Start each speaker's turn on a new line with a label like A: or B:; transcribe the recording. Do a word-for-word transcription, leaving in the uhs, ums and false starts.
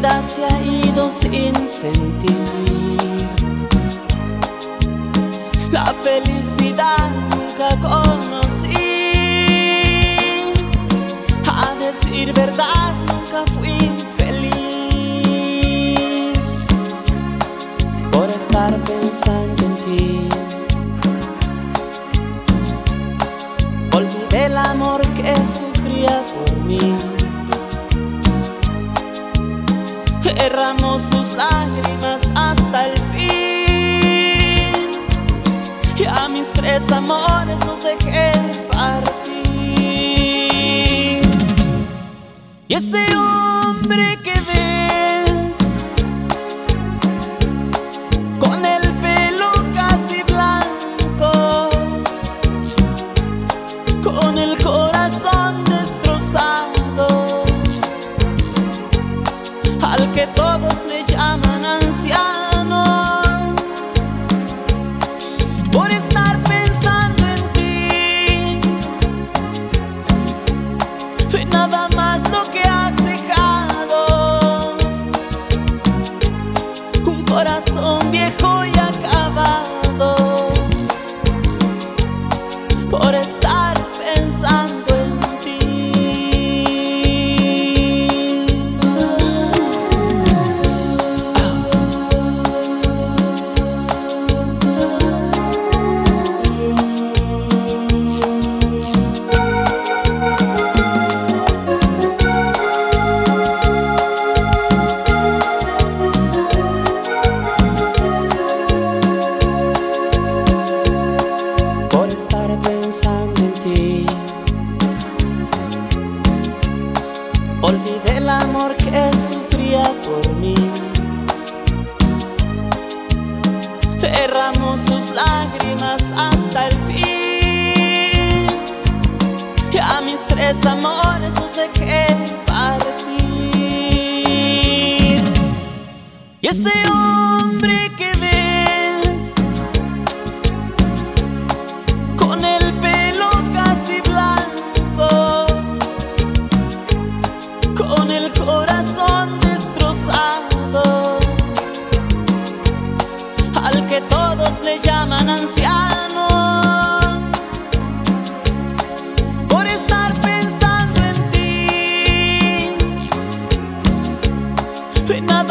A: vida se ha ido sin sentir. La felicidad nunca conocí. A decir verdad, nunca fui feliz por estar pensando en ti. Olvidé el amor que sufría por mí. Derramó sus lágrimas hasta el fin, y a mis tres amores los dejé partir. Y ese hombre que ves, con el pelo casi blanco, con el corazón destrozado, al que todos le llaman anciano, por estar pensando en ti, fue nada más lo que has dejado, un corazón viejo y acabado, por estar pensando en ti. Pensando en ti, olvidé el amor que sufría por mí. Derramó sus lágrimas hasta el fin, y a mis tres amores los dejé partir. Y ese hombre que ves, con el pelo casi blanco, con el corazón destrozado, al que todos le llaman anciano, por estar pensando en ti, fue nada